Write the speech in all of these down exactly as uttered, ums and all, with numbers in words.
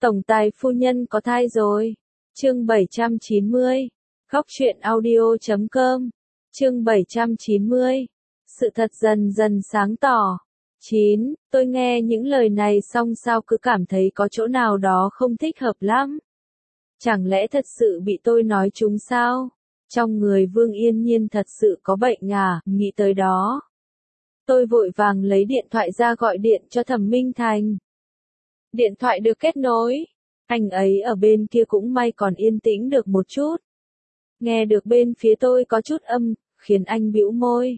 Tổng tài phu nhân có thai rồi. Chương bảy trăm chín mươi. Góc truyện audio chấm com. Chương bảy trăm chín mươi. Sự thật dần dần sáng tỏ. chín. Tôi nghe những lời này xong sao cứ cảm thấy có chỗ nào đó không thích hợp lắm. Chẳng lẽ thật sự bị tôi nói trúng sao? Trong người Vương Yên Nhiên thật sự có bệnh à, nghĩ tới đó. Tôi vội vàng lấy điện thoại ra gọi điện cho Thẩm Minh Thành. Điện thoại được kết nối. Anh ấy ở bên kia cũng may còn yên tĩnh được một chút. Nghe được bên phía tôi có chút âm, khiến anh bĩu môi.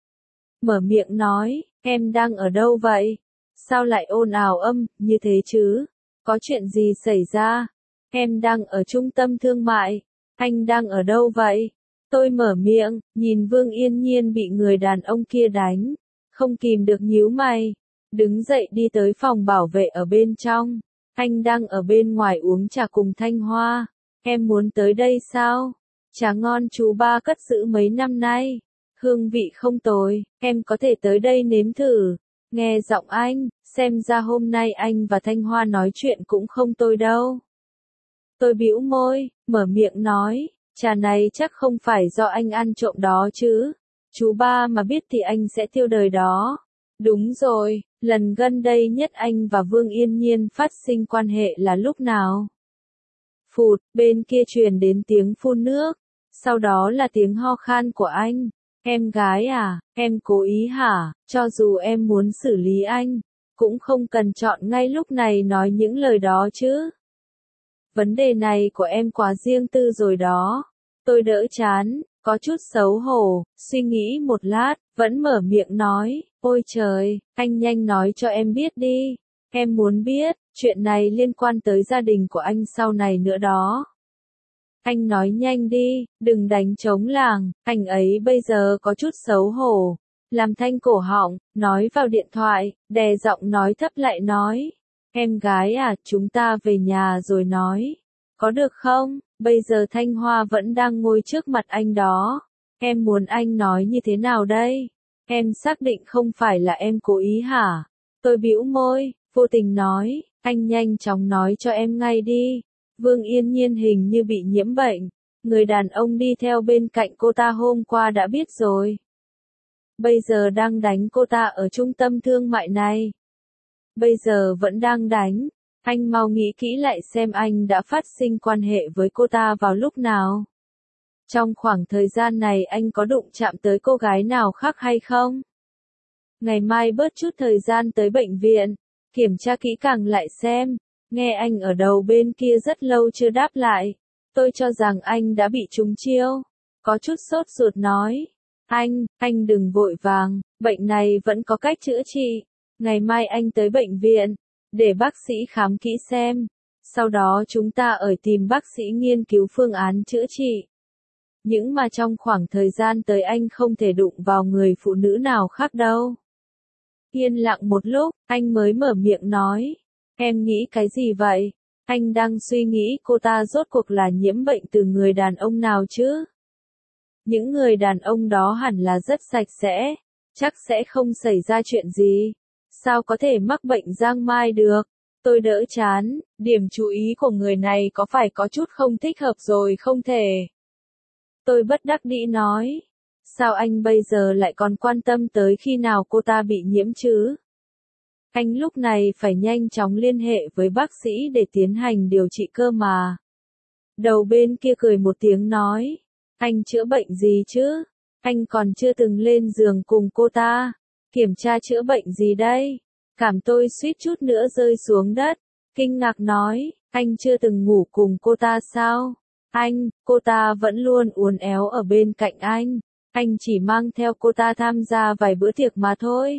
Mở miệng nói, em đang ở đâu vậy? Sao lại ồn ào âm, như thế chứ? Có chuyện gì xảy ra? Em đang ở trung tâm thương mại. Anh đang ở đâu vậy? Tôi mở miệng, nhìn Vương Yên Nhiên bị người đàn ông kia đánh. Không kìm được nhíu mày. Đứng dậy đi tới phòng bảo vệ ở bên trong. Anh đang ở bên ngoài uống trà cùng Thanh Hoa. Em muốn tới đây sao? Trà ngon chú ba cất giữ mấy năm nay. Hương vị không tồi, em có thể tới đây nếm thử. Nghe giọng anh, xem ra hôm nay anh và Thanh Hoa nói chuyện cũng không tồi đâu. Tôi bĩu môi, mở miệng nói, trà này chắc không phải do anh ăn trộm đó chứ. Chú ba mà biết thì anh sẽ tiêu đời đó. Đúng rồi, lần gần đây nhất anh và Vương Yên Nhiên phát sinh quan hệ là lúc nào? Phụt, bên kia truyền đến tiếng phun nước. Sau đó là tiếng ho khan của anh. Em gái à, em cố ý hả? Cho dù em muốn xử lý anh, cũng không cần chọn ngay lúc này nói những lời đó chứ. Vấn đề này của em quá riêng tư rồi đó. Tôi đỡ chán, có chút xấu hổ, suy nghĩ một lát, vẫn mở miệng nói, ôi trời, anh nhanh nói cho em biết đi. Em muốn biết, chuyện này liên quan tới gia đình của anh sau này nữa đó. Anh nói nhanh đi, đừng đánh trống làng, anh ấy bây giờ có chút xấu hổ. Làm thanh cổ họng, nói vào điện thoại, đè giọng nói thấp lại nói. Em gái à, chúng ta về nhà rồi nói. Có được không? Bây giờ Thanh Hoa vẫn đang ngồi trước mặt anh đó. Em muốn anh nói như thế nào đây? Em xác định không phải là em cố ý hả? Tôi bĩu môi, vô tình nói, anh nhanh chóng nói cho em ngay đi. Vương Yên Nhiên hình như bị nhiễm bệnh. Người đàn ông đi theo bên cạnh cô ta hôm qua đã biết rồi. Bây giờ đang đánh cô ta ở trung tâm thương mại này. Bây giờ vẫn đang đánh. Anh mau nghĩ kỹ lại xem anh đã phát sinh quan hệ với cô ta vào lúc nào. Trong khoảng thời gian này anh có đụng chạm tới cô gái nào khác hay không? Ngày mai bớt chút thời gian tới bệnh viện. Kiểm tra kỹ càng lại xem. Nghe anh ở đầu bên kia rất lâu chưa đáp lại. Tôi cho rằng anh đã bị trúng chiêu. Có chút sốt ruột nói. Anh, anh đừng vội vàng, bệnh này vẫn có cách chữa trị. Ngày mai anh tới bệnh viện, để bác sĩ khám kỹ xem. Sau đó chúng ta ở tìm bác sĩ nghiên cứu phương án chữa trị. Nhưng mà trong khoảng thời gian tới anh không thể đụng vào người phụ nữ nào khác đâu. Yên lặng một lúc, anh mới mở miệng nói. Em nghĩ cái gì vậy? Anh đang suy nghĩ cô ta rốt cuộc là nhiễm bệnh từ người đàn ông nào chứ? Những người đàn ông đó hẳn là rất sạch sẽ, chắc sẽ không xảy ra chuyện gì. Sao có thể mắc bệnh giang mai được? Tôi đỡ chán, điểm chú ý của người này có phải có chút không thích hợp rồi không thể. Tôi bất đắc dĩ nói. Sao anh bây giờ lại còn quan tâm tới khi nào cô ta bị nhiễm chứ? Anh lúc này phải nhanh chóng liên hệ với bác sĩ để tiến hành điều trị cơ mà. Đầu bên kia cười một tiếng nói. Anh chữa bệnh gì chứ? Anh còn chưa từng lên giường cùng cô ta. Kiểm tra chữa bệnh gì đây? Cảm tôi suýt chút nữa rơi xuống đất. Kinh ngạc nói, anh chưa từng ngủ cùng cô ta sao? Anh, cô ta vẫn luôn uốn éo ở bên cạnh anh. Anh chỉ mang theo cô ta tham gia vài bữa tiệc mà thôi.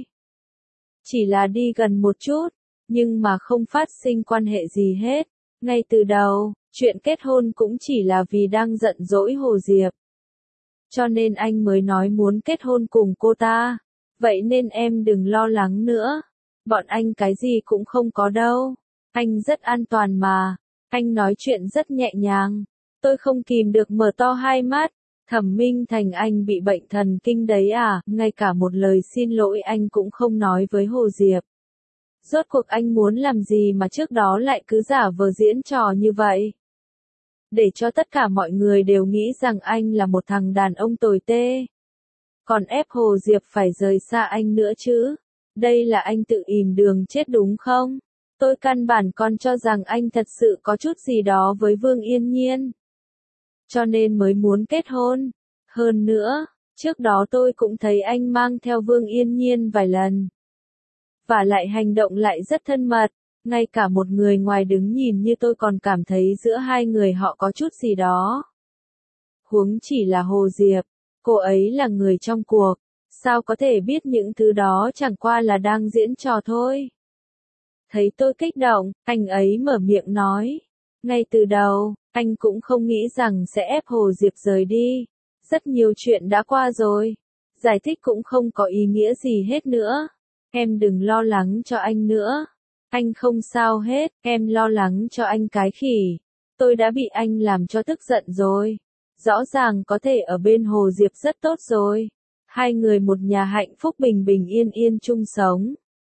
Chỉ là đi gần một chút, nhưng mà không phát sinh quan hệ gì hết. Ngay từ đầu, chuyện kết hôn cũng chỉ là vì đang giận dỗi Hồ Diệp. Cho nên anh mới nói muốn kết hôn cùng cô ta. Vậy nên em đừng lo lắng nữa. Bọn anh cái gì cũng không có đâu. Anh rất an toàn mà. Anh nói chuyện rất nhẹ nhàng. Tôi không kìm được mở to hai mắt. Thẩm Minh Thành anh bị bệnh thần kinh đấy à, ngay cả một lời xin lỗi anh cũng không nói với Hồ Diệp. Rốt cuộc anh muốn làm gì mà trước đó lại cứ giả vờ diễn trò như vậy? Để cho tất cả mọi người đều nghĩ rằng anh là một thằng đàn ông tồi tê. Còn ép Hồ Diệp phải rời xa anh nữa chứ. Đây là anh tự ìm đường chết đúng không? Tôi căn bản còn cho rằng anh thật sự có chút gì đó với Vương Yên Nhiên. Cho nên mới muốn kết hôn. Hơn nữa, trước đó tôi cũng thấy anh mang theo Vương Yên Nhiên vài lần. Và lại hành động lại rất thân mật. Ngay cả một người ngoài đứng nhìn như tôi còn cảm thấy giữa hai người họ có chút gì đó. Huống chỉ là Hồ Diệp, cô ấy là người trong cuộc, sao có thể biết những thứ đó chẳng qua là đang diễn trò thôi. Thấy tôi kích động, anh ấy mở miệng nói. Ngay từ đầu, anh cũng không nghĩ rằng sẽ ép Hồ Diệp rời đi. Rất nhiều chuyện đã qua rồi. Giải thích cũng không có ý nghĩa gì hết nữa. Em đừng lo lắng cho anh nữa. Anh không sao hết, em lo lắng cho anh cái khỉ. Tôi đã bị anh làm cho tức giận rồi. Rõ ràng có thể ở bên Hồ Diệp rất tốt rồi. Hai người một nhà hạnh phúc bình bình yên yên chung sống.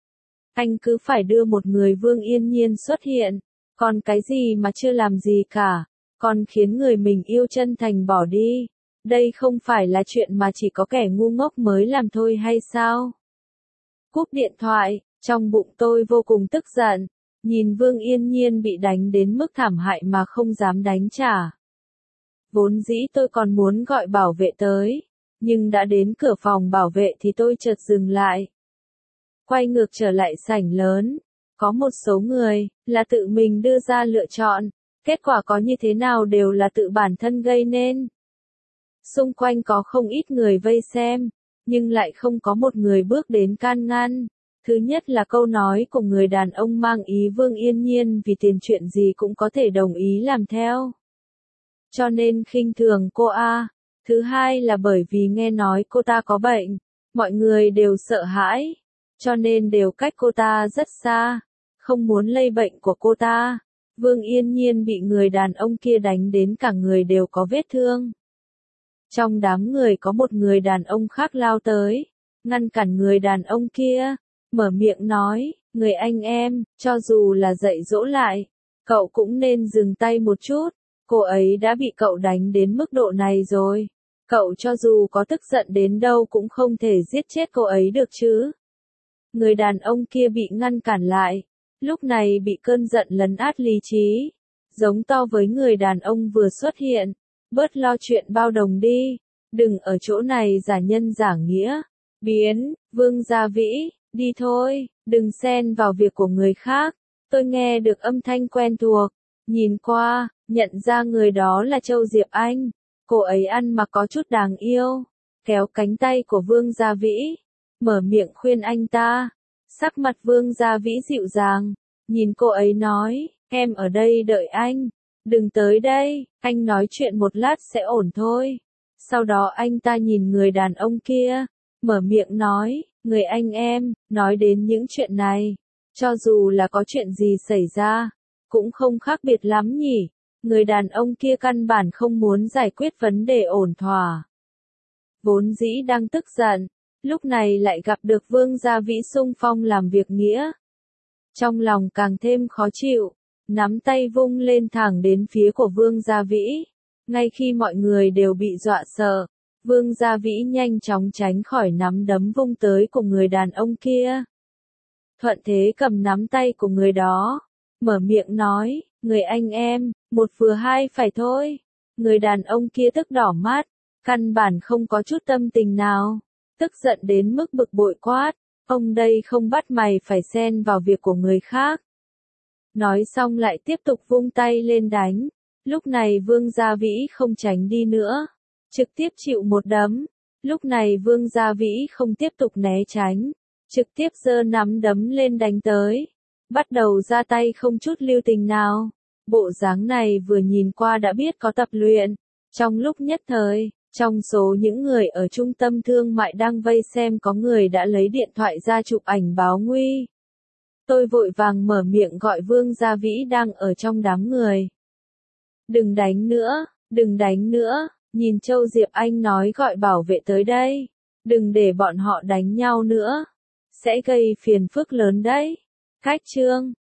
Anh cứ phải đưa một người Vương Yên Nhiên xuất hiện. Còn cái gì mà chưa làm gì cả. Còn khiến người mình yêu chân thành bỏ đi. Đây không phải là chuyện mà chỉ có kẻ ngu ngốc mới làm thôi hay sao? Cúp điện thoại, trong bụng tôi vô cùng tức giận. Nhìn Vương Yên Nhiên bị đánh đến mức thảm hại mà không dám đánh trả. Vốn dĩ tôi còn muốn gọi bảo vệ tới. Nhưng đã đến cửa phòng bảo vệ thì tôi chợt dừng lại. Quay ngược trở lại sảnh lớn. Có một số người, là tự mình đưa ra lựa chọn. Kết quả có như thế nào đều là tự bản thân gây nên. Xung quanh có không ít người vây xem. Nhưng lại không có một người bước đến can ngăn. Thứ nhất là câu nói của người đàn ông mang ý Vương Yên Nhiên vì tiền chuyện gì cũng có thể đồng ý làm theo. Cho nên khinh thường cô a. Thứ hai là bởi vì nghe nói cô ta có bệnh. Mọi người đều sợ hãi. Cho nên đều cách cô ta rất xa. Không muốn lây bệnh của cô ta. Vương Yên Nhiên bị người đàn ông kia đánh đến cả người đều có vết thương. Trong đám người có một người đàn ông khác lao tới. Ngăn cản người đàn ông kia. Mở miệng nói, người anh em, cho dù là dạy dỗ lại, cậu cũng nên dừng tay một chút, cô ấy đã bị cậu đánh đến mức độ này rồi. Cậu cho dù có tức giận đến đâu cũng không thể giết chết cô ấy được chứ. Người đàn ông kia bị ngăn cản lại, lúc này bị cơn giận lấn át lý trí, giống to với người đàn ông vừa xuất hiện, bớt lo chuyện bao đồng đi, đừng ở chỗ này giả nhân giả nghĩa, biến, Vương Gia Vĩ. Đi thôi, đừng xen vào việc của người khác. Tôi nghe được âm thanh quen thuộc. Nhìn qua, nhận ra người đó là Châu Diệp Anh. Cô ấy ăn mặc có chút đáng yêu. Kéo cánh tay của Vương Gia Vĩ. Mở miệng khuyên anh ta. Sắc mặt Vương Gia Vĩ dịu dàng. Nhìn cô ấy nói, em ở đây đợi anh. Đừng tới đây, anh nói chuyện một lát sẽ ổn thôi. Sau đó anh ta nhìn người đàn ông kia. Mở miệng nói. Người anh em, nói đến những chuyện này, cho dù là có chuyện gì xảy ra, cũng không khác biệt lắm nhỉ. Người đàn ông kia căn bản không muốn giải quyết vấn đề ổn thỏa. Vốn dĩ đang tức giận, lúc này lại gặp được Vương Gia Vĩ xung phong làm việc nghĩa. Trong lòng càng thêm khó chịu, nắm tay vung lên thẳng đến phía của Vương Gia Vĩ. Ngay khi mọi người đều bị dọa sợ, Vương Gia Vĩ nhanh chóng tránh khỏi nắm đấm vung tới của người đàn ông kia. Thuận thế cầm nắm tay của người đó, mở miệng nói, người anh em, một vừa hai phải thôi. Người đàn ông kia tức đỏ mắt, căn bản không có chút tâm tình nào, tức giận đến mức bực bội quát, ông đây không bắt mày phải xen vào việc của người khác. Nói xong lại tiếp tục vung tay lên đánh, lúc này Vương Gia Vĩ không tránh đi nữa. Trực tiếp chịu một đấm. Lúc này Vương Gia Vĩ không tiếp tục né tránh. Trực tiếp giơ nắm đấm lên đánh tới. Bắt đầu ra tay không chút lưu tình nào. Bộ dáng này vừa nhìn qua đã biết có tập luyện. Trong lúc nhất thời, trong số những người ở trung tâm thương mại đang vây xem có người đã lấy điện thoại ra chụp ảnh báo nguy. Tôi vội vàng mở miệng gọi Vương Gia Vĩ đang ở trong đám người. Đừng đánh nữa, đừng đánh nữa. Nhìn Châu Diệp Anh nói gọi bảo vệ tới đây. Đừng để bọn họ đánh nhau nữa. Sẽ gây phiền phức lớn đấy. Khách trương.